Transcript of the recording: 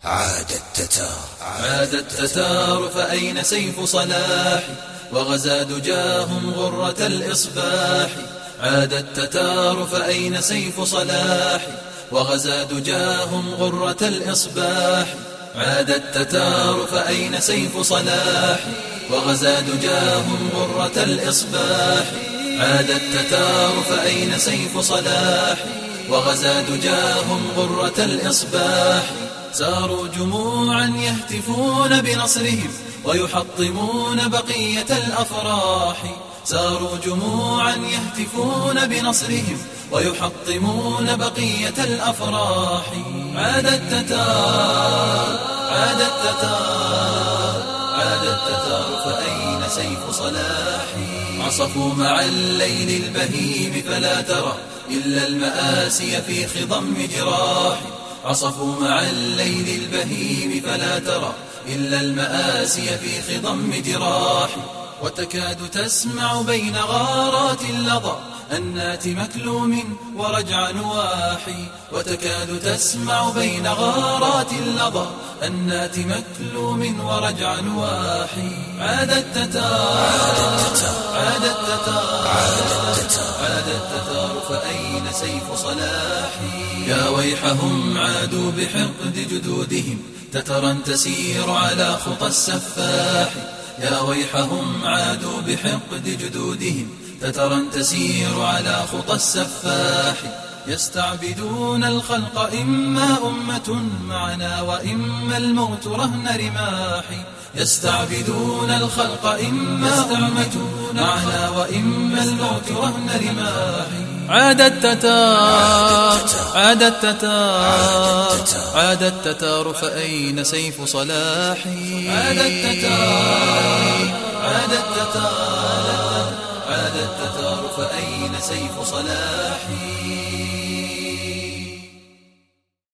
عاد التتار فأين سيف صلاح وغزا دجاهم غرة الإصباح. عاد التتار فأين سيف صلاح وغزا دجاهم غرة الإصباح. عاد التتار فأين سيف صلاح وغزا دجاهم غرة الإصباح. عاد التتار فأين سيف صلاح وغزا دجاهم غرة الإصباح. ساروا جموعا يهتفون بنصرهم ويحطمون بقية الأفراح. ساروا جموعا يهتفون بنصرهم ويحطمون بقية الأفراح. عاد التتار عاد التتار عاد التتار فأين سيف صلاح. عصفوا مع الليل البهيم فلا ترى إلا المآسي في خضم جراح. عصفوا مع الليل البهيم فلا ترى إلا المآسي في خضم جراح. وتكاد تسمع بين غارات اللظى أنات مكلوم ورجع نواحي. وتكاد تسمع بين غارات اللظى أنات مكلوم ورجع نواحي. عاد التتار عاد التتار عاد التتار فأين سيف صلاح. يا ويحهم عادوا بحقد جدودهم تترا تسير على خطى السفاح. يا ويحهم عادوا بحقد جدودهم تترا تسير على خطى السفاح. يستعبدون الخلق إما أمة معنا وإما الموت رهن رماح. يستعبدون الخلق إما أمة معنا وإما الموت رهن رماح. عاد التتار عاد التتار عاد التتار فأين سيف صلاح. عاد التتار عاد التتار عاد التتار فأين سيف صلاح.